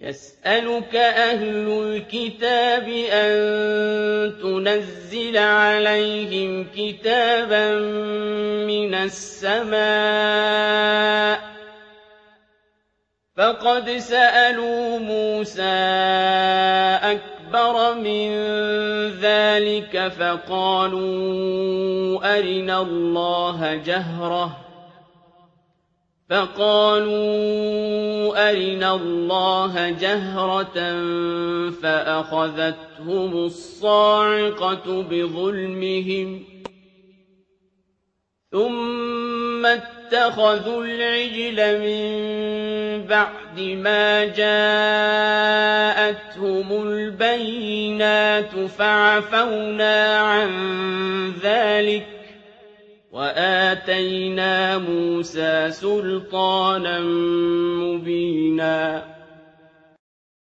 يَسْأَلُكَ أَهْلُ الْكِتَابِ أَن تُنَزِّلَ عَلَيْهِمْ كِتَابًا مِّنَ السَّمَاءِ ۚ فَقَدْ سَأَلُوا مُوسَىٰ أَكْبَرَ مِن ذَٰلِكَ فَقَالُوا أَرِنَا اللَّهَ جَهْرَةً فَأَخَذَتْهُمُ الصَّاعِقَةُ بِظُلْمِهِمْ ثُمَّ اتَّخَذُوا الْعِجْلَ مِن بَعْدِ مَا جَاءَتْهُمُ الْبَيِّنَاتُ فَعَفَوْنَا عَن ذَٰلِكَ وَآتَيْنَا مُوسَىٰ سُلْطَانًا مُّبِينًا